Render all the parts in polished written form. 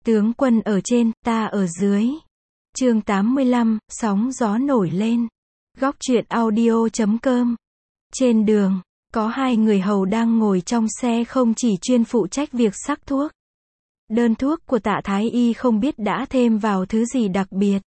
Tướng quân ở trên, ta ở dưới. Chương 85, sóng gió nổi lên. Góc truyện audio.com. Trên đường, có hai người hầu đang ngồi trong xe không chỉ chuyên phụ trách việc sắc thuốc. Đơn thuốc của Tạ Thái Y không biết đã thêm vào thứ gì đặc biệt,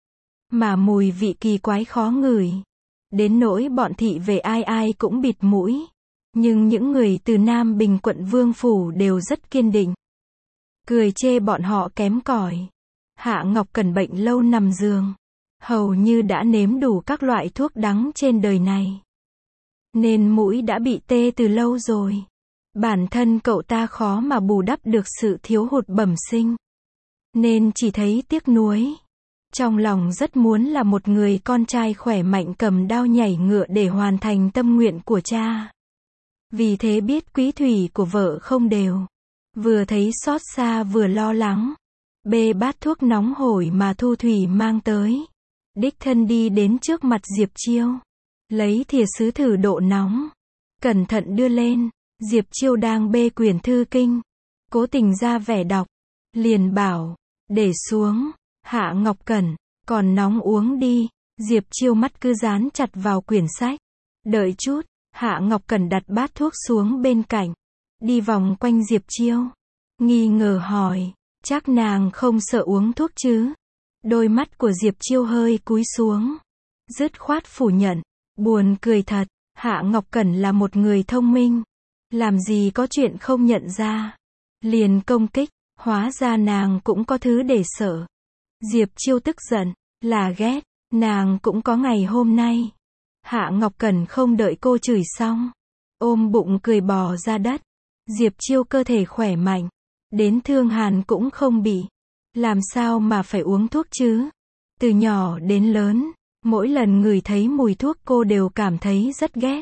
mà mùi vị kỳ quái khó ngửi. Đến nỗi bọn thị vệ ai ai cũng bịt mũi. Nhưng những người từ Nam Bình quận Vương Phủ đều rất kiên định. Cười chê bọn họ kém cỏi. Hạ Ngọc Cẩn bệnh lâu nằm giường. Hầu như đã nếm đủ các loại thuốc đắng trên đời này. Nên mũi đã bị tê từ lâu rồi. Bản thân cậu ta khó mà bù đắp được sự thiếu hụt bẩm sinh. Nên chỉ thấy tiếc nuối. Trong lòng rất muốn là một người con trai khỏe mạnh cầm đao nhảy ngựa để hoàn thành tâm nguyện của cha. Vì thế biết quý thủy của vợ không đều. Vừa thấy xót xa vừa lo lắng. Bê bát thuốc nóng hổi mà Thu Thủy mang tới. Đích thân đi đến trước mặt Diệp Chiêu. Lấy thìa sứ thử độ nóng. Cẩn thận đưa lên. Diệp Chiêu đang bê quyển thư kinh. Cố tình ra vẻ đọc. Liền bảo. Để xuống. Hạ Ngọc Cẩn. Còn nóng uống đi. Diệp Chiêu mắt cứ dán chặt vào quyển sách. Đợi chút. Hạ Ngọc Cẩn đặt bát thuốc xuống bên cạnh. Đi vòng quanh Diệp Chiêu. Nghi ngờ hỏi. Chắc nàng không sợ uống thuốc chứ? Đôi mắt của Diệp Chiêu hơi cúi xuống. Dứt khoát phủ nhận. Buồn cười thật. Hạ Ngọc Cẩn là một người thông minh. Làm gì có chuyện không nhận ra. Liền công kích. Hóa ra nàng cũng có thứ để sợ. Diệp Chiêu tức giận. Là ghét. Nàng cũng có ngày hôm nay. Hạ Ngọc Cẩn không đợi cô chửi xong. Ôm bụng cười bò ra đất. Diệp Chiêu cơ thể khỏe mạnh. Đến thương hàn cũng không bị. Làm sao mà phải uống thuốc chứ? Từ nhỏ đến lớn, mỗi lần ngửi thấy mùi thuốc cô đều cảm thấy rất ghét.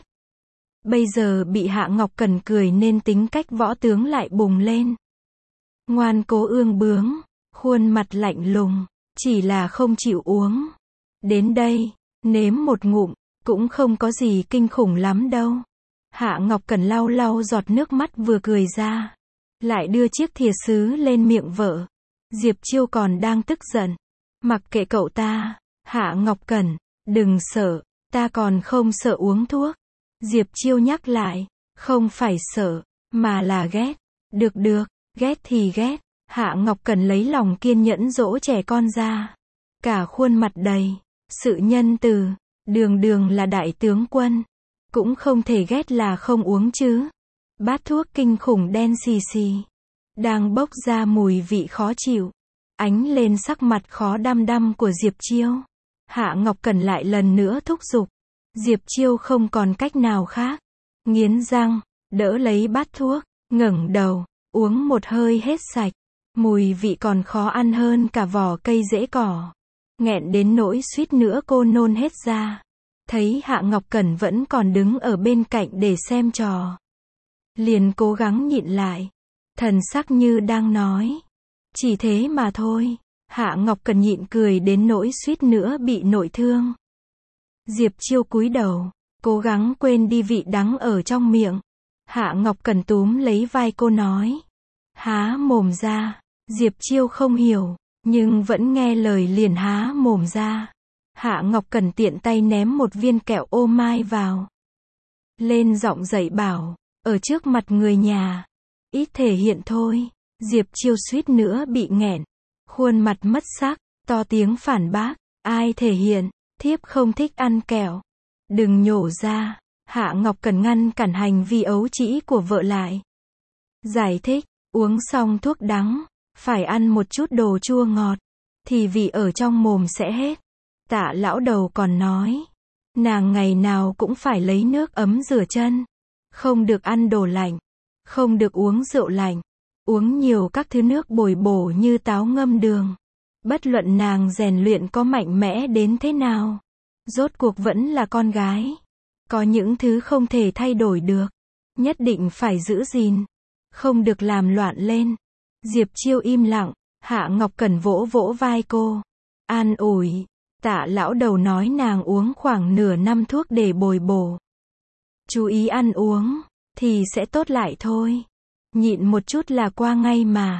Bây giờ bị Hạ Ngọc Cẩn cười nên tính cách võ tướng lại bùng lên. Ngoan cố ương bướng, khuôn mặt lạnh lùng, chỉ là không chịu uống. Đến đây, nếm một ngụm, cũng không có gì kinh khủng lắm đâu. Hạ Ngọc Cẩn lau lau giọt nước mắt vừa cười ra. Lại đưa chiếc thìa sứ lên miệng vợ. Diệp Chiêu còn đang tức giận. Mặc kệ cậu ta. Hạ Ngọc Cẩn, đừng sợ, ta còn không sợ uống thuốc. Diệp Chiêu nhắc lại. Không phải sợ, mà là ghét. Được được, ghét thì ghét. Hạ Ngọc Cẩn lấy lòng kiên nhẫn dỗ trẻ con ra. Cả khuôn mặt đầy sự nhân từ. Đường đường là đại tướng quân. Cũng không thể ghét là không uống chứ. Bát thuốc kinh khủng đen xì xì. Đang bốc ra mùi vị khó chịu. Ánh lên sắc mặt khó đăm đăm của Diệp Chiêu. Hạ Ngọc Cẩn lại lần nữa thúc giục. Diệp Chiêu không còn cách nào khác. Nghiến răng, đỡ lấy bát thuốc, ngẩng đầu, uống một hơi hết sạch. Mùi vị còn khó ăn hơn cả vỏ cây rễ cỏ. Nghẹn đến nỗi suýt nữa cô nôn hết ra. Thấy Hạ Ngọc Cẩn vẫn còn đứng ở bên cạnh để xem trò. Liền cố gắng nhịn lại. Thần sắc như đang nói. Chỉ thế mà thôi. Hạ Ngọc Cẩn nhịn cười đến nỗi suýt nữa bị nội thương. Diệp Chiêu cúi đầu. Cố gắng quên đi vị đắng ở trong miệng. Hạ Ngọc Cẩn túm lấy vai cô nói. Há mồm ra. Diệp Chiêu không hiểu. Nhưng vẫn nghe lời liền há mồm ra. Hạ Ngọc Cẩn tiện tay ném một viên kẹo ô mai vào. Lên giọng dạy bảo. Ở trước mặt người nhà. Ít thể hiện thôi. Diệp Chiêu suýt nữa bị nghẹn. Khuôn mặt mất sắc. To tiếng phản bác. Ai thể hiện. Thiếp không thích ăn kẹo. Đừng nhổ ra. Hạ Ngọc Cẩn ngăn cản hành vi ấu trĩ của vợ lại. Giải thích. Uống xong thuốc đắng. Phải ăn một chút đồ chua ngọt. Thì vị ở trong mồm sẽ hết. Tạ lão đầu còn nói. Nàng ngày nào cũng phải lấy nước ấm rửa chân. Không được ăn đồ lạnh. Không được uống rượu lạnh. Uống nhiều các thứ nước bồi bổ như táo ngâm đường. Bất luận nàng rèn luyện có mạnh mẽ đến thế nào. Rốt cuộc vẫn là con gái. Có những thứ không thể thay đổi được. Nhất định phải giữ gìn. Không được làm loạn lên. Diệp Chiêu im lặng. Hạ Ngọc Cẩn vỗ vỗ vai cô. An ủi. Tạ lão đầu nói nàng uống khoảng nửa năm thuốc để bồi bổ. Chú ý ăn uống. Thì sẽ tốt lại thôi. Nhịn một chút là qua ngay mà.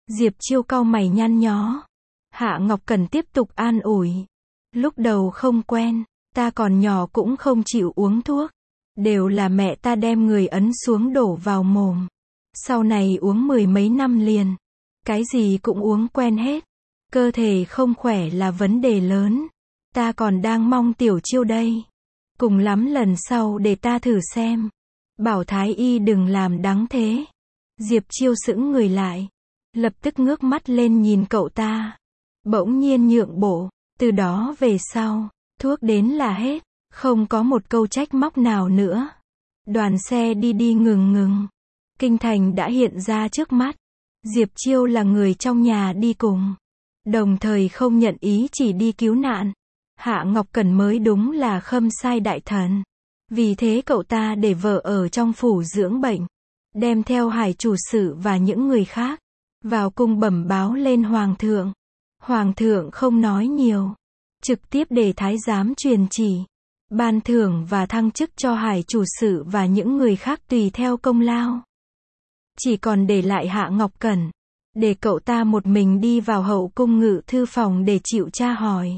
Diệp Chiêu cau mày nhăn nhó. Hạ Ngọc Cẩn tiếp tục an ủi. Lúc đầu không quen, ta còn nhỏ cũng không chịu uống thuốc. Đều là mẹ ta đem người ấn xuống đổ vào mồm. Sau này uống 10 mấy năm liền. Cái gì cũng uống quen hết. Cơ thể không khỏe là vấn đề lớn. Ta còn đang mong Tiểu Chiêu đây. Cùng lắm lần sau để ta thử xem. Bảo Thái Y đừng làm đắng thế. Diệp Chiêu sững người lại. Lập tức ngước mắt lên nhìn cậu ta. Bỗng nhiên nhượng bộ. Từ đó về sau, thuốc đến là hết. Không có một câu trách móc nào nữa. Đoàn xe đi đi ngừng ngừng. Kinh thành đã hiện ra trước mắt. Diệp Chiêu là người trong nhà đi cùng. Đồng thời không nhận ý chỉ đi cứu nạn. Hạ Ngọc Cẩn mới đúng là khâm sai đại thần. Vì thế cậu ta để vợ ở trong phủ dưỡng bệnh. Đem theo Hải chủ sự và những người khác. Vào cung bẩm báo lên Hoàng thượng. Hoàng thượng không nói nhiều. Trực tiếp để thái giám truyền chỉ. Ban thưởng và thăng chức cho Hải chủ sự và những người khác tùy theo công lao. Chỉ còn để lại Hạ Ngọc Cẩn. Để cậu ta một mình đi vào hậu cung ngự thư phòng để chịu tra hỏi.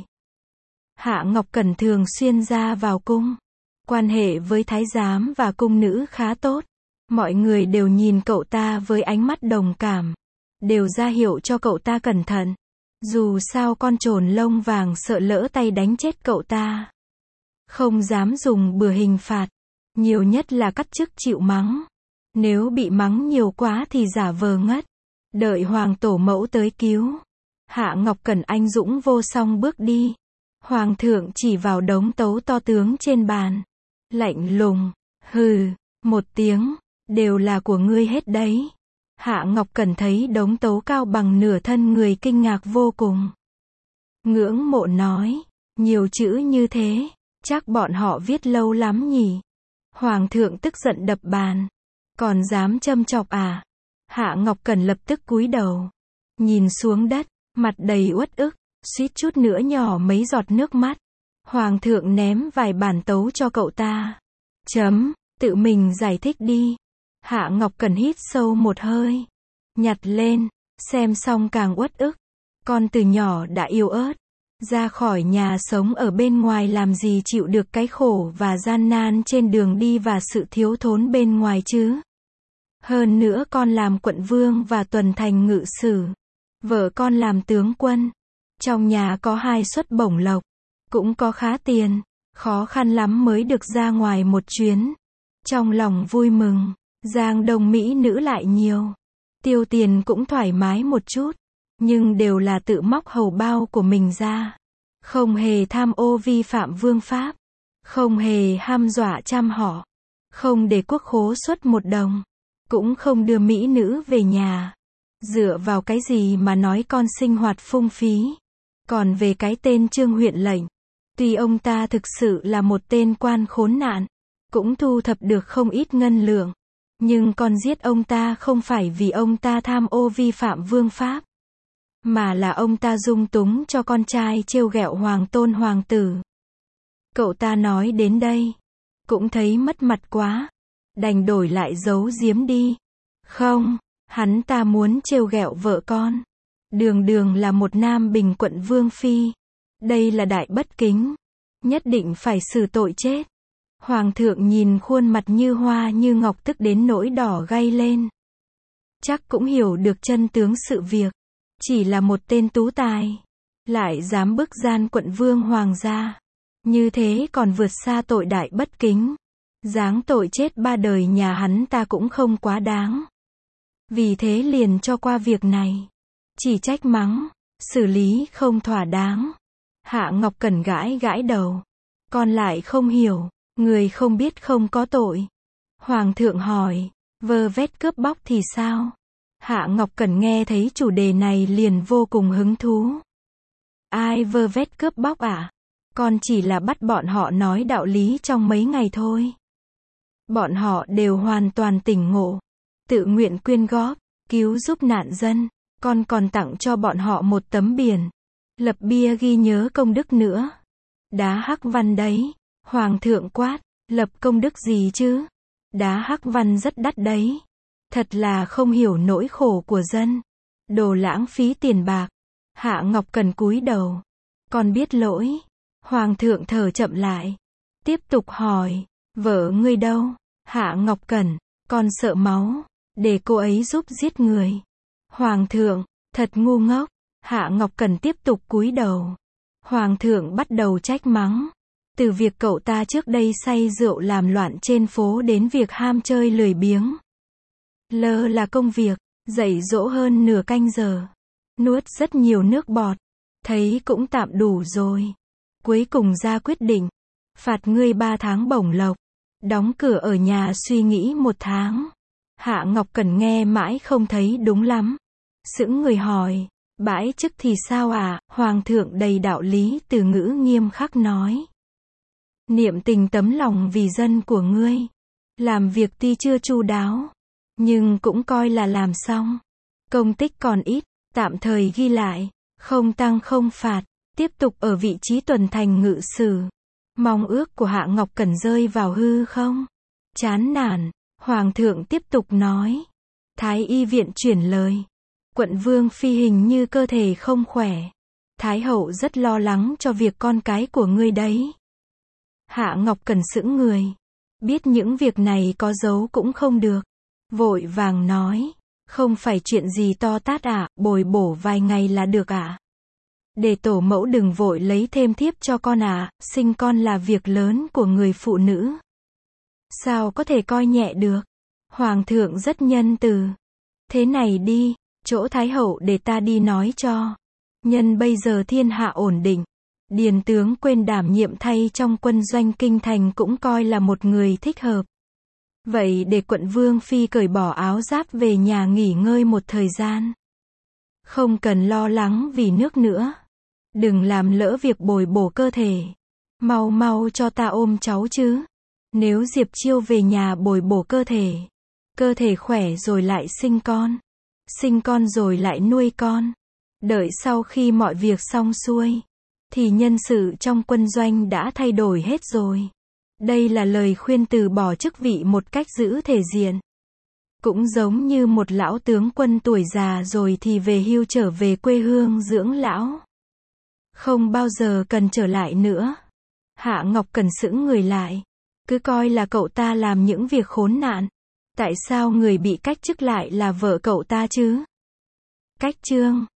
Hạ Ngọc Cẩn thường xuyên ra vào cung. Quan hệ với thái giám và cung nữ khá tốt. Mọi người đều nhìn cậu ta với ánh mắt đồng cảm. Đều ra hiệu cho cậu ta cẩn thận. Dù sao con trồn lông vàng sợ lỡ tay đánh chết cậu ta. Không dám dùng bừa hình phạt. Nhiều nhất là cắt chức chịu mắng. Nếu bị mắng nhiều quá thì giả vờ ngất. Đợi hoàng tổ mẫu tới cứu. Hạ Ngọc Cẩn anh dũng vô song bước đi. Hoàng thượng chỉ vào đống tấu to tướng trên bàn. Lạnh lùng. Hừ. Một tiếng. Đều là của ngươi hết đấy. Hạ Ngọc Cẩn thấy đống tấu cao bằng nửa thân người kinh ngạc vô cùng. Ngưỡng mộ nói. Nhiều chữ như thế. Chắc bọn họ viết lâu lắm nhỉ. Hoàng thượng tức giận đập bàn. Còn dám châm chọc à? Hạ Ngọc Cẩn lập tức cúi đầu. Nhìn xuống đất. Mặt đầy uất ức. Suýt chút nữa nhỏ mấy giọt nước mắt. Hoàng thượng ném vài bản tấu cho cậu ta. Tự mình giải thích đi. Hạ Ngọc Cẩn hít sâu một hơi. Nhặt lên. Xem xong càng uất ức. Con từ nhỏ đã yếu ớt. Ra khỏi nhà sống ở bên ngoài làm gì chịu được cái khổ và gian nan trên đường đi và sự thiếu thốn bên ngoài chứ. Hơn nữa con làm quận vương và tuần thành ngự sử. Vợ con làm tướng quân. Trong nhà có 2 suất bổng lộc. Cũng có khá tiền. Khó khăn lắm mới được ra ngoài một chuyến. Trong lòng vui mừng. Giang đông mỹ nữ lại nhiều. Tiêu tiền cũng thoải mái một chút. Nhưng đều là tự móc hầu bao của mình ra. Không hề tham ô vi phạm vương pháp. Không hề hăm dọa trăm họ. Không để quốc khố xuất một đồng. Cũng không đưa mỹ nữ về nhà. Dựa vào cái gì mà nói con sinh hoạt phung phí. Còn về cái tên Trương huyện lệnh. Tuy ông ta thực sự là một tên quan khốn nạn. Cũng thu thập được không ít ngân lượng. Nhưng con giết ông ta không phải vì ông ta tham ô vi phạm vương pháp. Mà là ông ta dung túng cho con trai trêu ghẹo hoàng tôn hoàng tử. Cậu ta nói đến đây. Cũng thấy mất mặt quá. Đành đổi lại giấu giếm đi. Không, hắn ta muốn trêu ghẹo vợ con. Đường đường là một nam bình quận vương phi. Đây là đại bất kính. Nhất định phải xử tội chết. Hoàng thượng nhìn khuôn mặt như hoa như ngọc tức đến nỗi đỏ gay lên. Chắc cũng hiểu được chân tướng sự việc. Chỉ là một tên tú tài. Lại dám bức gian quận vương hoàng gia. Như thế còn vượt xa tội đại bất kính. Giáng tội chết 3 đời nhà hắn ta cũng không quá đáng. Vì thế liền cho qua việc này. Chỉ trách mắng. Xử lý không thỏa đáng. Hạ Ngọc Cẩn gãi gãi đầu. Con lại không hiểu. Người không biết không có tội. Hoàng thượng hỏi. Vơ vét cướp bóc thì sao? Hạ Ngọc Cẩn nghe thấy chủ đề này liền vô cùng hứng thú. Ai vơ vét cướp bóc à? Con chỉ là bắt bọn họ nói đạo lý trong mấy ngày thôi. Bọn họ đều hoàn toàn tỉnh ngộ. Tự nguyện quyên góp. Cứu giúp nạn dân. Con còn tặng cho bọn họ một tấm biển. Lập bia ghi nhớ công đức nữa. Đá hắc văn đấy. Hoàng thượng quát. Lập công đức gì chứ? Đá hắc văn rất đắt đấy. Thật là không hiểu nỗi khổ của dân. Đồ lãng phí tiền bạc. Hạ Ngọc Cẩn cúi đầu. Con biết lỗi. Hoàng thượng thở chậm lại. Tiếp tục hỏi. Vợ ngươi đâu? Hạ Ngọc Cẩn. Con sợ máu. Để cô ấy giúp giết người. Hoàng thượng. Thật ngu ngốc. Hạ Ngọc Cẩn tiếp tục cúi đầu. Hoàng thượng bắt đầu trách mắng. Từ việc cậu ta trước đây say rượu làm loạn trên phố đến việc ham chơi lười biếng. Lơ là công việc. Dạy dỗ hơn nửa canh giờ. Nuốt rất nhiều nước bọt. Thấy cũng tạm đủ rồi. Cuối cùng ra quyết định. Phạt ngươi 3 tháng bổng lộc. Đóng cửa ở nhà suy nghĩ 1 tháng. Hạ Ngọc Cẩn nghe mãi không thấy đúng lắm. Sững người hỏi. Bãi chức thì sao à? Hoàng thượng đầy đạo lý từ ngữ nghiêm khắc nói. Niệm tình tấm lòng vì dân của ngươi. Làm việc tuy chưa chu đáo. Nhưng cũng coi là làm xong. Công tích còn ít. Tạm thời ghi lại. Không tăng không phạt. Tiếp tục ở vị trí tuần thành ngự sử. Mong ước của Hạ Ngọc Cẩn rơi vào hư không? Chán nản. Hoàng thượng tiếp tục nói. Thái y viện chuyển lời. Quận Vương Phi hình như cơ thể không khỏe. Thái hậu rất lo lắng cho việc con cái của ngươi đấy. Hạ Ngọc Cẩn sững người. Biết những việc này có giấu cũng không được. Vội vàng nói. Không phải chuyện gì to tát ạ, bồi bổ vài ngày là được ạ. Để tổ mẫu đừng vội lấy thêm thiếp cho con ạ, sinh con là việc lớn của người phụ nữ. Sao có thể coi nhẹ được? Hoàng thượng rất nhân từ. Thế này đi, chỗ Thái hậu để ta đi nói cho. Nhân bây giờ thiên hạ ổn định. Điền tướng quên đảm nhiệm thay trong quân doanh kinh thành cũng coi là một người thích hợp. Vậy để quận Vương Phi cởi bỏ áo giáp về nhà nghỉ ngơi một thời gian. Không cần lo lắng vì nước nữa. Đừng làm lỡ việc bồi bổ cơ thể. Mau mau cho ta ôm cháu chứ. Nếu Diệp Chiêu về nhà bồi bổ cơ thể khỏe rồi lại sinh con rồi lại nuôi con. Đợi sau khi mọi việc xong xuôi, thì nhân sự trong quân doanh đã thay đổi hết rồi. Đây là lời khuyên từ bỏ chức vị một cách giữ thể diện. Cũng giống như một lão tướng quân tuổi già rồi thì về hưu trở về quê hương dưỡng lão. Không bao giờ cần trở lại nữa. Hạ Ngọc Cẩn sững người lại. Cứ coi là cậu ta làm những việc khốn nạn. Tại sao người bị cách chức lại là vợ cậu ta chứ? Cách chương